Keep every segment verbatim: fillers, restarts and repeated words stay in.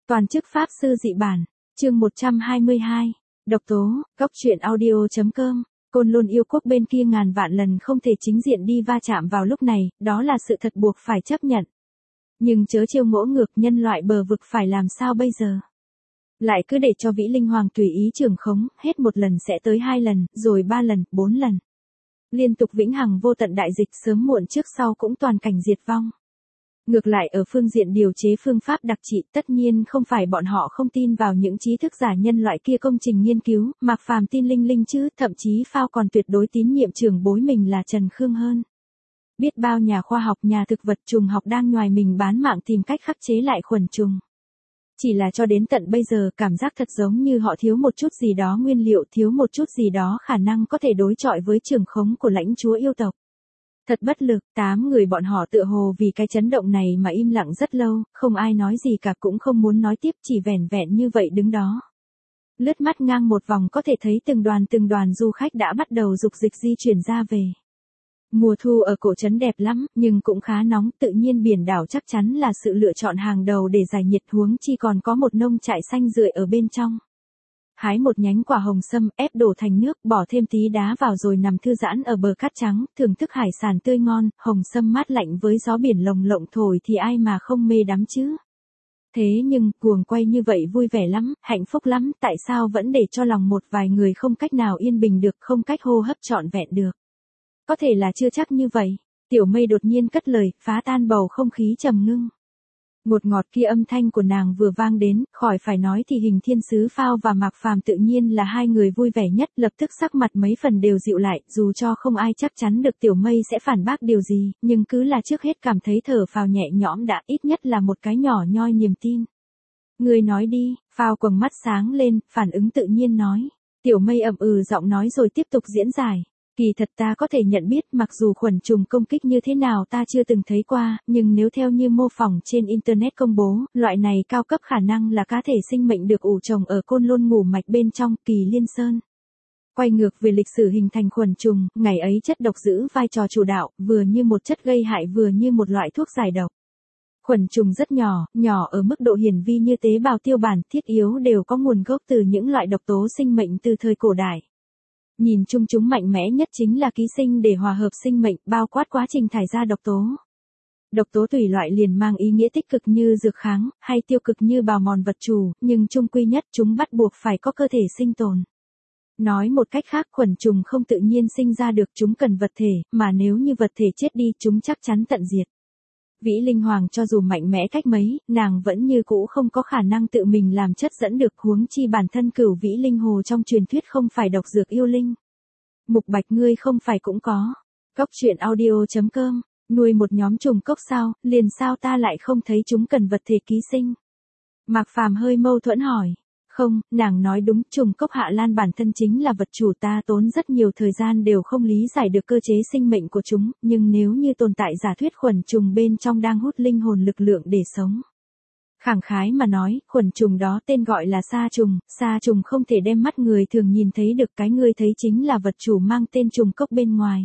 Toàn chức Pháp Sư Dị Bản, chương một trăm hai mươi hai, độc tố, góc truyện audio.com, Côn Lôn yêu quốc bên kia ngàn vạn lần không thể chính diện đi va chạm vào lúc này, đó là sự thật buộc phải chấp nhận. Nhưng chớ trêu ngỗ ngược, nhân loại bờ vực phải làm sao bây giờ? Lại cứ để cho Vĩ Linh Hoàng tùy ý trưởng khống, hết một lần sẽ tới hai lần, rồi ba lần, bốn lần. Liên tục vĩnh hằng vô tận đại dịch sớm muộn trước sau cũng toàn cảnh diệt vong. Ngược lại ở phương diện điều chế phương pháp đặc trị, tất nhiên không phải bọn họ không tin vào những trí thức giả nhân loại kia công trình nghiên cứu, Mạc Phàm tin linh linh chứ, thậm chí Phao còn tuyệt đối tín nhiệm trưởng bối mình là Trần Khương hơn. Biết bao nhà khoa học, nhà thực vật trùng học đang nhoài mình bán mạng tìm cách khắc chế lại khuẩn trùng. Chỉ là cho đến tận bây giờ cảm giác thật giống như họ thiếu một chút gì đó nguyên liệu, thiếu một chút gì đó khả năng có thể đối chọi với trưởng khống của lãnh chúa yêu tộc. Thật bất lực, tám người bọn họ tựa hồ vì cái chấn động này mà im lặng rất lâu, không ai nói gì cả cũng không muốn nói tiếp, chỉ vẻn vẹn như vậy đứng đó. Lướt mắt ngang một vòng có thể thấy từng đoàn từng đoàn du khách đã bắt đầu dục dịch di chuyển ra về. Mùa thu ở cổ trấn đẹp lắm, nhưng cũng khá nóng, tự nhiên biển đảo chắc chắn là sự lựa chọn hàng đầu để giải nhiệt, huống chi còn có một nông trại xanh rượi ở bên trong. Hái một nhánh quả hồng sâm, ép đổ thành nước, bỏ thêm tí đá vào rồi nằm thư giãn ở bờ cát trắng, thưởng thức hải sản tươi ngon, hồng sâm mát lạnh với gió biển lồng lộng thổi thì ai mà không mê đắm chứ. Thế nhưng, cuồng quay như vậy vui vẻ lắm, hạnh phúc lắm, tại sao vẫn để cho lòng một vài người không cách nào yên bình được, không cách hô hấp trọn vẹn được. Có thể là chưa chắc như vậy. Tiểu Mây đột nhiên cất lời, phá tan bầu không khí trầm ngưng. Ngọt ngọt kia âm thanh của nàng vừa vang đến, khỏi phải nói thì Hình Thiên Sứ Phao và Mạc Phàm tự nhiên là hai người vui vẻ nhất, lập tức sắc mặt mấy phần đều dịu lại, dù cho không ai chắc chắn được Tiểu Mây sẽ phản bác điều gì, nhưng cứ là trước hết cảm thấy thở phào nhẹ nhõm đã, ít nhất là một cái nhỏ nhoi niềm tin. Người nói đi, Phao quầng mắt sáng lên, phản ứng tự nhiên nói. Tiểu Mây ậm ừ giọng nói rồi tiếp tục diễn giải. Kỳ thật ta có thể nhận biết, mặc dù khuẩn trùng công kích như thế nào ta chưa từng thấy qua, nhưng nếu theo như mô phỏng trên Internet công bố, loại này cao cấp khả năng là cá thể sinh mệnh được ủ trồng ở Côn Lôn ngủ mạch bên trong Kỳ Liên Sơn. Quay ngược về lịch sử hình thành khuẩn trùng, ngày ấy chất độc giữ vai trò chủ đạo, vừa như một chất gây hại vừa như một loại thuốc giải độc. Khuẩn trùng rất nhỏ, nhỏ ở mức độ hiển vi như tế bào tiêu bản, thiết yếu đều có nguồn gốc từ những loại độc tố sinh mệnh từ thời cổ đại. Nhìn chung chúng mạnh mẽ nhất chính là ký sinh để hòa hợp sinh mệnh, bao quát quá trình thải ra độc tố. Độc tố tùy loại liền mang ý nghĩa tích cực như dược kháng, hay tiêu cực như bào mòn vật chủ, nhưng chung quy nhất chúng bắt buộc phải có cơ thể sinh tồn. Nói một cách khác, khuẩn trùng không tự nhiên sinh ra được, chúng cần vật thể, mà nếu như vật thể chết đi chúng chắc chắn tận diệt. Vĩ Linh Hoàng cho dù mạnh mẽ cách mấy, nàng vẫn như cũ không có khả năng tự mình làm chất dẫn được, huống chi bản thân Cửu Vĩ Linh Hồ trong truyền thuyết không phải độc dược yêu linh. Mục Bạch ngươi không phải cũng có. Cóc truyện audio.com, nuôi một nhóm trùng cốc sao, liền sao ta lại không thấy chúng cần vật thể ký sinh. Mạc Phàm hơi mâu thuẫn hỏi. Không, nàng nói đúng, trùng cốc Hạ Lan bản thân chính là vật chủ, ta tốn rất nhiều thời gian đều không lý giải được cơ chế sinh mệnh của chúng, nhưng nếu như tồn tại giả thuyết khuẩn trùng bên trong đang hút linh hồn lực lượng để sống. Khẳng khái mà nói, khuẩn trùng đó tên gọi là sa trùng, sa trùng không thể đem mắt người thường nhìn thấy được, cái người thấy chính là vật chủ mang tên trùng cốc bên ngoài.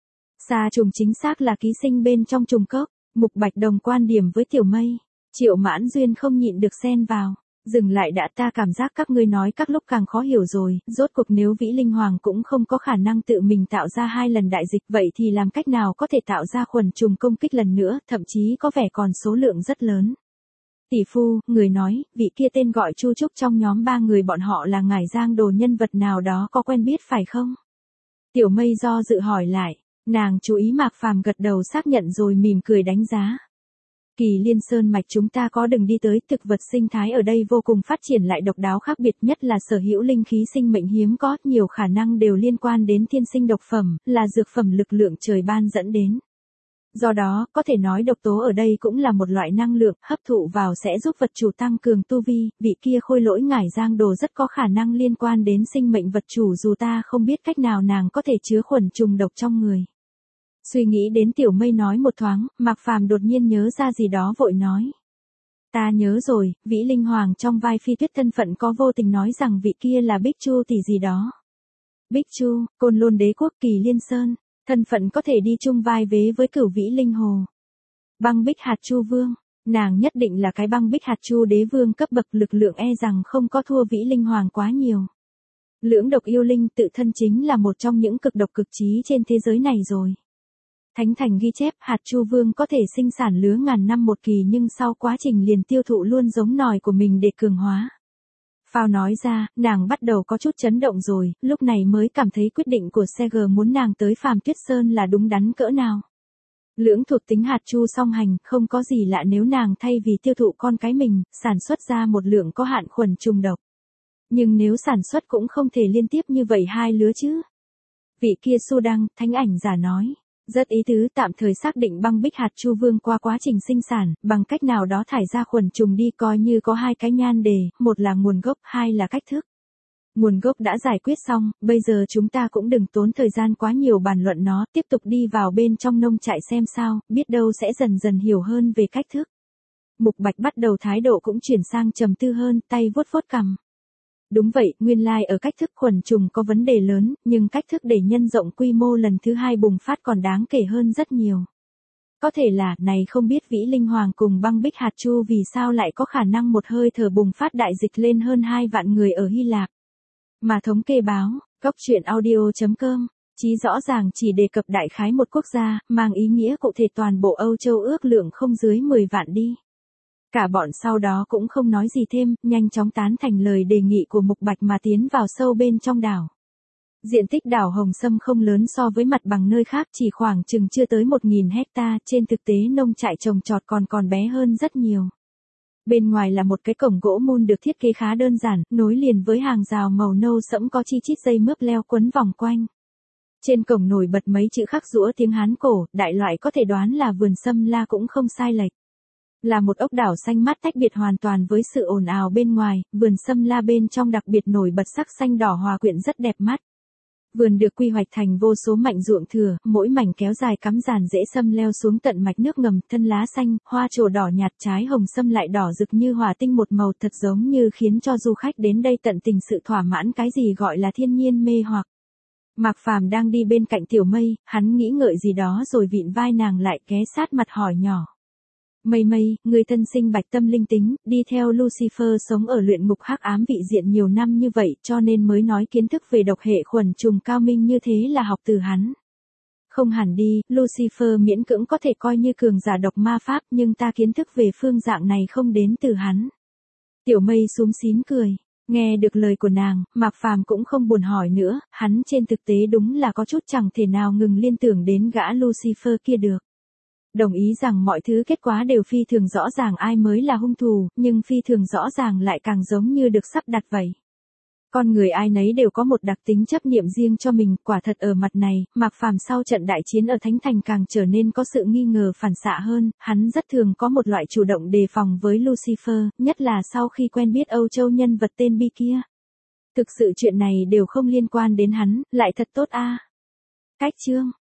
Sa trùng chính xác là ký sinh bên trong trùng cốc. Mục Bạch đồng quan điểm với Tiểu Mây. Triệu Mãn Duyên không nhịn được xen vào. Dừng lại đã, ta cảm giác các ngươi nói các lúc càng khó hiểu rồi, rốt cuộc nếu Vĩ Linh Hoàng cũng không có khả năng tự mình tạo ra hai lần đại dịch, vậy thì làm cách nào có thể tạo ra khuẩn trùng công kích lần nữa, thậm chí có vẻ còn số lượng rất lớn. Tỷ phu, người nói, vị kia tên gọi Chu Trúc trong nhóm ba người bọn họ là Ngải Giang Đồ, nhân vật nào đó có quen biết phải không? Tiểu Mây do dự hỏi lại, nàng chú ý Mạc Phàm gật đầu xác nhận rồi mỉm cười đánh giá. Kỳ Liên Sơn mạch chúng ta có đường đi tới, thực vật sinh thái ở đây vô cùng phát triển lại độc đáo khác biệt, nhất là sở hữu linh khí sinh mệnh hiếm có, nhiều khả năng đều liên quan đến thiên sinh độc phẩm, là dược phẩm lực lượng trời ban dẫn đến. Do đó, có thể nói độc tố ở đây cũng là một loại năng lượng, hấp thụ vào sẽ giúp vật chủ tăng cường tu vi, vị kia Khôi Lỗi Ngải Giang Đồ rất có khả năng liên quan đến sinh mệnh vật chủ, dù ta không biết cách nào nàng có thể chứa khuẩn trùng độc trong người. Suy nghĩ đến Tiểu Mây nói một thoáng, Mạc Phàm đột nhiên nhớ ra gì đó vội nói. Ta nhớ rồi, Vĩ Linh Hoàng trong vai Phi Tuyết thân phận có vô tình nói rằng vị kia là Bích Chu tỷ gì đó. Bích Chu, Côn Lôn đế quốc Kỳ Liên Sơn, thân phận có thể đi chung vai vế với Cửu Vĩ Linh Hồ. Băng Bích Hạt Chu Vương, Nàng nhất định là cái băng bích hạt chu đế vương cấp bậc, lực lượng e rằng không có thua Vĩ Linh Hoàng quá nhiều. Lưỡng độc yêu linh tự thân chính là một trong những cực độc cực trí trên thế giới này rồi. Thánh thành ghi chép hạt chu vương có thể sinh sản lứa ngàn năm một kỳ, nhưng sau quá trình liền tiêu thụ luôn giống nòi của mình để cường hóa. Phao nói ra, nàng bắt đầu có chút chấn động rồi, lúc này mới cảm thấy quyết định của Seger muốn nàng tới Phàm Tuyết Sơn là đúng đắn cỡ nào. Lưỡng thuộc tính hạt chu song hành, không có gì lạ nếu nàng thay vì tiêu thụ con cái mình, sản xuất ra một lượng có hạn khuẩn trùng độc. Nhưng nếu sản xuất cũng không thể liên tiếp như vậy hai lứa chứ. Vị kia Su Đăng, thánh ảnh giả nói. Rất ý tứ, tạm thời xác định băng bích hạt chu vương qua quá trình sinh sản, bằng cách nào đó thải ra khuẩn trùng đi, coi như có hai cái nhan đề, một là nguồn gốc, hai là cách thức. Nguồn gốc đã giải quyết xong, bây giờ chúng ta cũng đừng tốn thời gian quá nhiều bàn luận nó, tiếp tục đi vào bên trong nông trại xem sao, biết đâu sẽ dần dần hiểu hơn về cách thức. Mục Bạch bắt đầu thái độ cũng chuyển sang trầm tư hơn, tay vuốt vuốt cằm. Đúng vậy, nguyên lai ở cách thức khuẩn trùng có vấn đề lớn, nhưng cách thức để nhân rộng quy mô lần thứ hai bùng phát còn đáng kể hơn rất nhiều. Có thể là, này không biết Vĩ Linh Hoàng cùng băng bích hạt chu vì sao lại có khả năng một hơi thở bùng phát đại dịch lên hơn hai vạn người ở Hy Lạp. Mà thống kê báo, góc truyện audio chấm com, chí rõ ràng chỉ đề cập đại khái một quốc gia, mang ý nghĩa cụ thể toàn bộ Âu Châu ước lượng không dưới mười vạn đi. Cả bọn sau đó cũng không nói gì thêm, nhanh chóng tán thành lời đề nghị của Mục Bạch mà tiến vào sâu bên trong đảo. Diện tích đảo Hồng Sâm không lớn so với mặt bằng nơi khác, chỉ khoảng chừng chưa tới một nghìn hecta, trên thực tế nông trại trồng trọt còn còn bé hơn rất nhiều. Bên ngoài là một cái cổng gỗ mun được thiết kế khá đơn giản, nối liền với hàng rào màu nâu sẫm có chi chít dây mướp leo quấn vòng quanh. Trên cổng nổi bật mấy chữ khắc giũa tiếng Hán cổ, đại loại có thể đoán là vườn sâm la cũng không sai lệch. Là một ốc đảo xanh mát tách biệt hoàn toàn với sự ồn ào bên ngoài, vườn sâm la bên trong đặc biệt nổi bật sắc xanh đỏ hòa quyện rất đẹp mắt. Vườn được quy hoạch thành vô số mảnh ruộng thừa, mỗi mảnh kéo dài cắm dàn rễ sâm leo xuống tận mạch nước ngầm, thân lá xanh, hoa trổ đỏ nhạt, trái hồng sâm lại đỏ rực như hỏa tinh, một màu thật giống như khiến cho du khách đến đây tận tình sự thỏa mãn cái gì gọi là thiên nhiên mê hoặc. Mạc Phàm đang đi bên cạnh Tiểu Mây, hắn nghĩ ngợi gì đó rồi vịn vai nàng lại, ghé sát mặt hỏi nhỏ. Mây Mây, người thân sinh bạch tâm linh tính, đi theo Lucifer sống ở luyện ngục hắc ám vị diện nhiều năm như vậy, cho nên mới nói kiến thức về độc hệ khuẩn trùng cao minh như thế là học từ hắn. Không hẳn đi, Lucifer miễn cưỡng có thể coi như cường giả độc ma pháp, nhưng ta kiến thức về phương dạng này không đến từ hắn. Tiểu Mây xúm xín cười. Nghe được lời của nàng, Mạc Phàm cũng không buồn hỏi nữa, hắn trên thực tế đúng là có chút chẳng thể nào ngừng liên tưởng đến gã Lucifer kia được. Đồng ý rằng mọi thứ kết quả đều phi thường rõ ràng ai mới là hung thủ, nhưng phi thường rõ ràng lại càng giống như được sắp đặt vậy. Con người ai nấy đều có một đặc tính chấp niệm riêng cho mình, quả thật ở mặt này, Mạc Phàm sau trận đại chiến ở Thánh Thành càng trở nên có sự nghi ngờ phản xạ hơn, hắn rất thường có một loại chủ động đề phòng với Lucifer, nhất là sau khi quen biết Âu Châu nhân vật tên Bi kia. Thực sự chuyện này đều không liên quan đến hắn, lại thật tốt a. Cách chương